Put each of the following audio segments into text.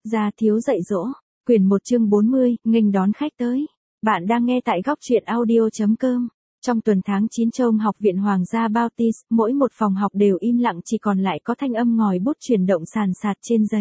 Gia thiếu dạy dỗ, quyển 1 chương 40, nghênh đón khách tới. Bạn đang nghe tại góc truyện audio.com. Trong tuần tháng 9 trong Học viện Hoàng gia Baptist, mỗi một phòng học đều im lặng, chỉ còn lại có thanh âm ngòi bút chuyển động sàn sạt trên giấy.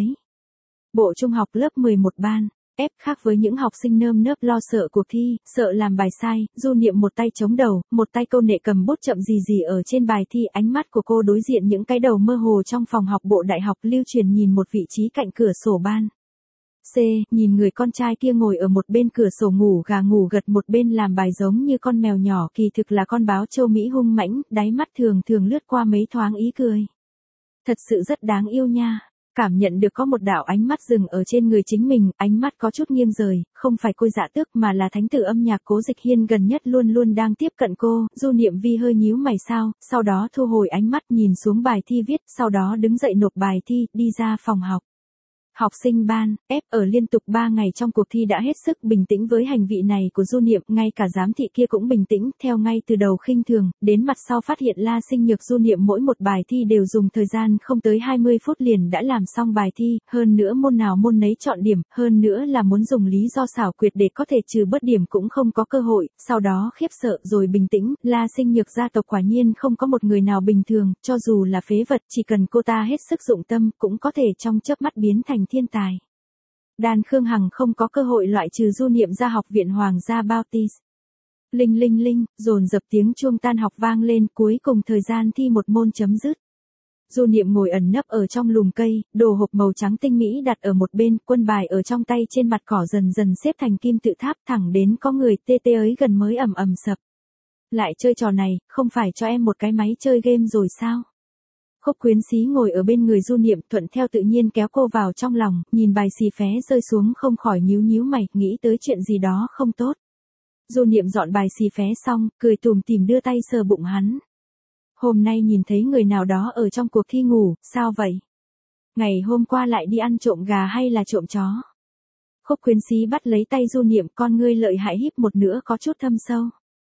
Bộ trung học lớp 11 ban. Ép khác với những học sinh nơm nớp lo sợ cuộc thi, sợ làm bài sai, Du Niệm một tay chống đầu, một tay câu nệ cầm bút chậm gì gì ở trên bài thi. Ánh mắt của cô đối diện những cái đầu mơ hồ trong phòng học bộ đại học Lưu Truyền, nhìn một vị trí cạnh cửa sổ ban. C, nhìn người con trai kia ngồi ở một bên cửa sổ ngủ gà ngủ gật, một bên làm bài giống như con mèo nhỏ, kỳ thực là con báo châu Mỹ hung mãnh, đáy mắt thường thường lướt qua mấy thoáng ý cười. Thật sự rất đáng yêu nha. Cảm nhận được có một đạo ánh mắt dừng ở trên người chính mình, ánh mắt có chút nghiêng rời, không phải Côi Dạ Tước mà là thánh tử âm nhạc Cố Dịch Hiên gần nhất luôn luôn đang tiếp cận cô. Du Niệm Vi hơi nhíu mày sao, sau đó thu hồi ánh mắt nhìn xuống bài thi viết, sau đó đứng dậy nộp bài thi, đi ra phòng học. Học sinh ban, F ở liên tục 3 ngày trong cuộc thi đã hết sức bình tĩnh với hành vi này của Du Niệm, ngay cả giám thị kia cũng bình tĩnh, theo ngay từ đầu khinh thường, đến mặt sau phát hiện La Sinh Nhược Du Niệm mỗi một bài thi đều dùng thời gian không tới 20 phút liền đã làm xong bài thi, hơn nữa môn nào môn nấy chọn điểm, hơn nữa là muốn dùng lý do xảo quyệt để có thể trừ bớt điểm cũng không có cơ hội, sau đó khiếp sợ rồi bình tĩnh, La Sinh Nhược gia tộc quả nhiên không có một người nào bình thường, cho dù là phế vật, chỉ cần cô ta hết sức dụng tâm, cũng có thể trong chớp mắt biến thành thiên tài. Đan Khương Hằng không có cơ hội loại trừ Du Niệm ra Học viện Hoàng gia Baptist. Linh linh linh, dồn dập tiếng chuông tan học vang lên, cuối cùng thời gian thi một môn chấm dứt. Du Niệm ngồi ẩn nấp ở trong lùm cây, đồ hộp màu trắng tinh mỹ đặt ở một bên, quân bài ở trong tay trên mặt cỏ dần dần xếp thành kim tự tháp, thẳng đến có người tê tê ấy gần mới ầm ầm sập. Lại chơi trò này, không phải cho em một cái máy chơi game rồi sao? Khúc Quyến Xí ngồi ở bên người Du Niệm, thuận theo tự nhiên kéo cô vào trong lòng, nhìn bài xì phé rơi xuống không khỏi nhíu nhíu mày, nghĩ tới chuyện gì đó không tốt. Du Niệm dọn bài xì phé xong, cười tủm tỉm đưa tay sờ bụng hắn. Hôm nay nhìn thấy người nào đó ở trong cuộc thi ngủ, sao vậy? Ngày hôm qua lại đi ăn trộm gà hay là trộm chó? Khúc Quyến Xí bắt lấy tay Du Niệm, con ngươi lợi hại híp một nữa có chút thâm sâu.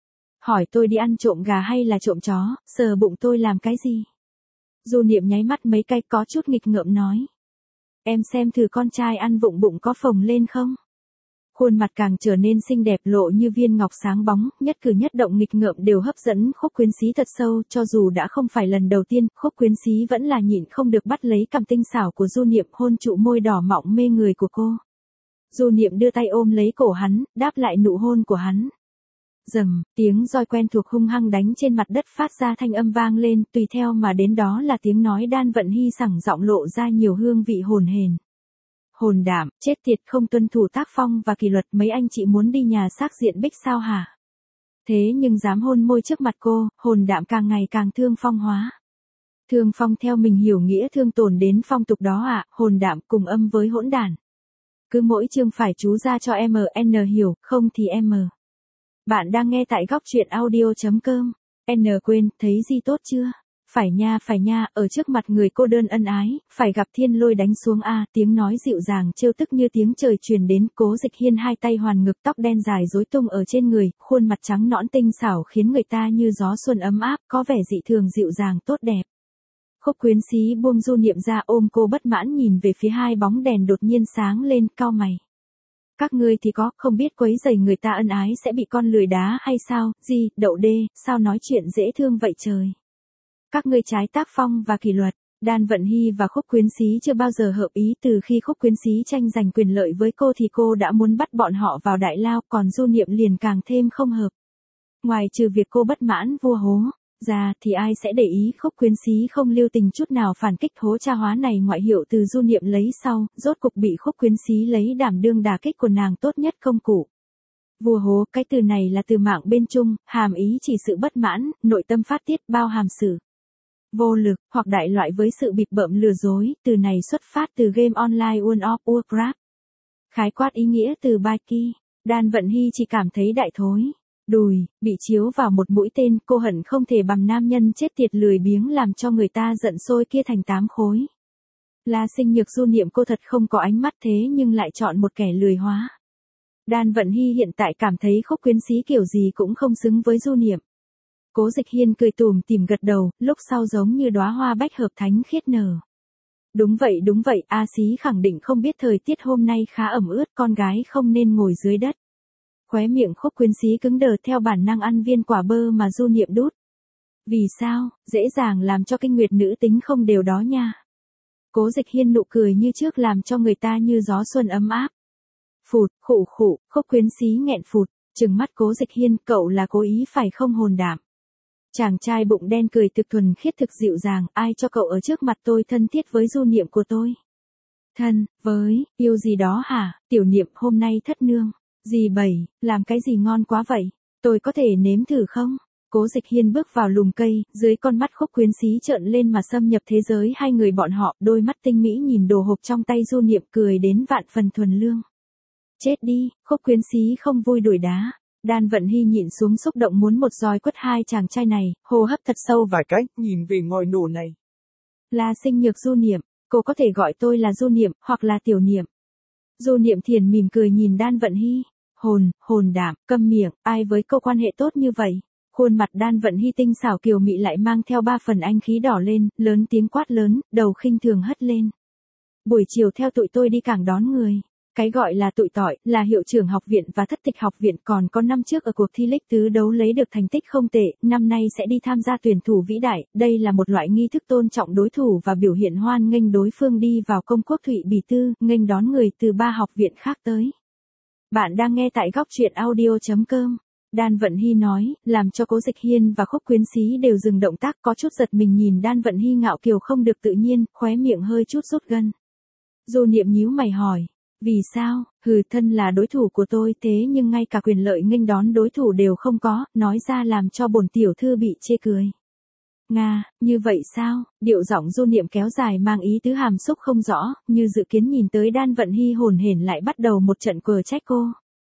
Hỏi tôi đi ăn trộm gà hay là trộm chó, sờ bụng tôi làm cái gì? Du Niệm nháy mắt mấy cái có chút nghịch ngợm nói. Em xem thử con trai ăn vụng bụng có phồng lên không? Khuôn mặt càng trở nên xinh đẹp, lộ như viên ngọc sáng bóng, nhất cử nhất động nghịch ngợm đều hấp dẫn Khúc Quyến Xí thật sâu, cho dù đã không phải lần đầu tiên, Khúc Quyến Xí vẫn là nhịn không được bắt lấy cằm tinh xảo của Du Niệm, hôn trụ môi đỏ mọng mê người của cô. Du Niệm đưa tay ôm lấy cổ hắn, đáp lại nụ hôn của hắn. Rầm, tiếng roi quen thuộc hung hăng đánh trên mặt đất phát ra thanh âm vang lên, tùy theo mà đến đó là tiếng nói Đan Vận Hy sẳng giọng lộ ra nhiều hương vị hồn hển. Hồn đảm, chết tiệt, không tuân thủ tác phong và kỷ luật, mấy anh chị muốn đi nhà xác diện Bích sao hả? Thế nhưng dám hôn môi trước mặt cô, hồn đảm càng ngày càng thương phong hóa. Thương phong theo mình hiểu nghĩa thương tổn đến phong tục đó ạ, hồn đảm cùng âm với hỗn đản. Cứ mỗi chương phải chú ra cho MN hiểu, không thì M. Bạn đang nghe tại góc truyện audio.com. N quên, thấy gì tốt chưa? Phải nha, ở trước mặt người cô đơn ân ái, phải gặp thiên lôi đánh xuống a, tiếng nói dịu dàng trêu tức như tiếng trời truyền đến, Cố Dịch Hiên hai tay hoàn ngực, tóc đen dài rối tung ở trên người, khuôn mặt trắng nõn tinh xảo khiến người ta như gió xuân ấm áp, có vẻ dị thường dịu dàng tốt đẹp. Khúc Quyến Xí buông Du Niệm ra ôm cô bất mãn nhìn về phía hai bóng đèn đột nhiên sáng lên, cau mày. Các ngươi thì có, không biết quấy rầy người ta ân ái sẽ bị con lười đá hay sao, gì, đậu đê, sao nói chuyện dễ thương vậy trời. Các ngươi trái tác phong và kỷ luật. Đan Vận Hy và Khúc Quyến Xí chưa bao giờ hợp ý, từ khi Khúc Quyến Xí tranh giành quyền lợi với cô thì cô đã muốn bắt bọn họ vào đại lao, còn Du Niệm liền càng thêm không hợp. Ngoài trừ việc cô bất mãn vua hố ra thì ai sẽ để ý. Khúc Quyến Xí không lưu tình chút nào phản kích, hố cha hóa này ngoại hiệu từ Du Niệm lấy sau, rốt cục bị Khúc Quyến Xí lấy đảm đương đả kích của nàng tốt nhất công cụ. Vua hố, cái từ này là từ mạng bên Trung, hàm ý chỉ sự bất mãn, nội tâm phát tiết, bao hàm sự vô lực, hoặc đại loại với sự bịp bợm lừa dối, từ này xuất phát từ game online World of Warcraft. Khái quát ý nghĩa từ Baki, Đan Vận Hy chỉ cảm thấy đại thối. Đùi, bị chiếu vào một mũi tên, cô hận không thể bằm nam nhân chết tiệt lười biếng làm cho người ta giận sôi kia thành 8 khối. La Sinh Nhược Du Niệm cô thật không có ánh mắt thế nhưng lại chọn một kẻ lười hóa. Đan Vận Hy hiện tại cảm thấy Khúc Quyến Xí kiểu gì cũng không xứng với Du Niệm. Cố Dịch Hiên cười tủm tỉm gật đầu, lúc sau giống như đóa hoa bách hợp thánh khiết nở. Đúng vậy, A Xí khẳng định không biết thời tiết hôm nay khá ẩm ướt, con gái không nên ngồi dưới đất. Khóe miệng Khúc Quyến Xí cứng đờ theo bản năng ăn viên quả bơ mà Du Niệm đút. Vì sao, dễ dàng làm cho kinh nguyệt nữ tính không đều đó nha. Cố Dịch Hiên nụ cười như trước làm cho người ta như gió xuân ấm áp. Phụt, khụ khụ, Khúc Quyến Xí nghẹn phụt, trừng mắt Cố Dịch Hiên, cậu là cố ý phải không hồn đảm. Chàng trai bụng đen cười thực thuần khiết thực dịu dàng, ai cho cậu ở trước mặt tôi thân thiết với Du Niệm của tôi. Thân, với, yêu gì đó hả, tiểu Niệm hôm nay thất nương. Dì Bảy, làm cái gì ngon quá vậy, tôi có thể nếm thử không? Cố Dịch Hiên bước vào lùm cây, dưới con mắt Khúc Quyến Xí trợn lên mà xâm nhập thế giới hai người bọn họ, đôi mắt tinh mỹ nhìn đồ hộp trong tay Du Niệm cười đến vạn phần thuần lương. Chết đi, Khúc Quyến Xí không vui đuổi đá. Đan Vận Hy nhịn xuống xúc động muốn một roi quất hai chàng trai này, hô hấp thật sâu vài cái, nhìn về ngòi nổ này. Là Sinh Nhược Du Niệm, cô có thể gọi tôi là Du Niệm, hoặc là Tiểu Niệm. Du Niệm thiền mỉm cười nhìn Đan Vận Hy. Hồn đảm, câm miệng, ai với cô quan hệ tốt như vậy? Khuôn mặt Đan Vận Hy tinh xảo kiều mị lại mang theo ba phần anh khí đỏ lên, lớn tiếng quát lớn, đầu khinh thường hất lên. Buổi chiều theo tụi tôi đi cảng đón người. Cái gọi là tụi tỏi, là hiệu trưởng học viện và thất tịch học viện, còn có năm trước ở cuộc thi League tứ đấu lấy được thành tích không tệ, năm nay sẽ đi tham gia tuyển thủ vĩ đại, đây là một loại nghi thức tôn trọng đối thủ và biểu hiện hoan nghênh đối phương đi vào công quốc Thụy Bì Tư, nghênh đón người từ 3 học viện khác tới. Bạn đang nghe tại góc truyện audio.com. Đan Vận Hy nói, làm cho Cố Dịch Hiên và Khúc Quyến Xí đều dừng động tác, có chút giật mình nhìn Đan Vận Hy ngạo kiều không được tự nhiên, khóe miệng hơi chút rút gân. Du Niệm nhíu mày hỏi, vì sao, thân là đối thủ của tôi thế nhưng ngay cả quyền lợi nghênh đón đối thủ đều không có, nói ra làm cho bổn tiểu thư bị chê cười. Nga, như vậy sao, điệu giọng Du Niệm kéo dài mang ý tứ hàm xúc không rõ, như dự kiến nhìn tới Đan Vận Hy hồn hển lại bắt đầu một trận quờ trách cô.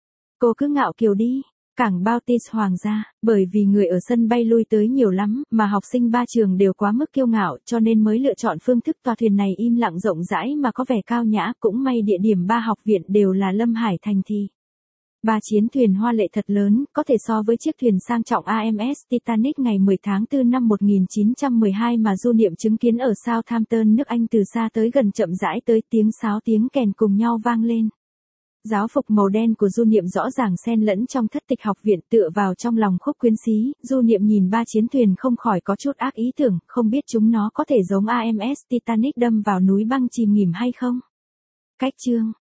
Cô cứ ngạo kiều đi. Cảng Bautis Hoàng gia, bởi vì người ở sân bay lui tới nhiều lắm, mà học sinh ba trường đều quá mức kiêu ngạo cho nên mới lựa chọn phương thức tòa thuyền này im lặng rộng rãi mà có vẻ cao nhã, cũng may địa điểm 3 học viện đều là Lâm Hải thành thị. 3 chiến thuyền hoa lệ thật lớn, có thể so với chiếc thuyền sang trọng AMS Titanic ngày 10 tháng 4 năm 1912 mà Du Niệm chứng kiến ở Southampton nước Anh từ xa tới gần chậm rãi tới tiếng sáo tiếng kèn cùng nhau vang lên. Giáo phục màu đen của Du Niệm rõ ràng xen lẫn trong thất tịch học viện tựa vào trong lòng Khúc Quyến Xí, Du Niệm nhìn 3 chiến thuyền không khỏi có chút ác ý tưởng, không biết chúng nó có thể giống AMS Titanic đâm vào núi băng chìm nghỉm hay không? Cách chương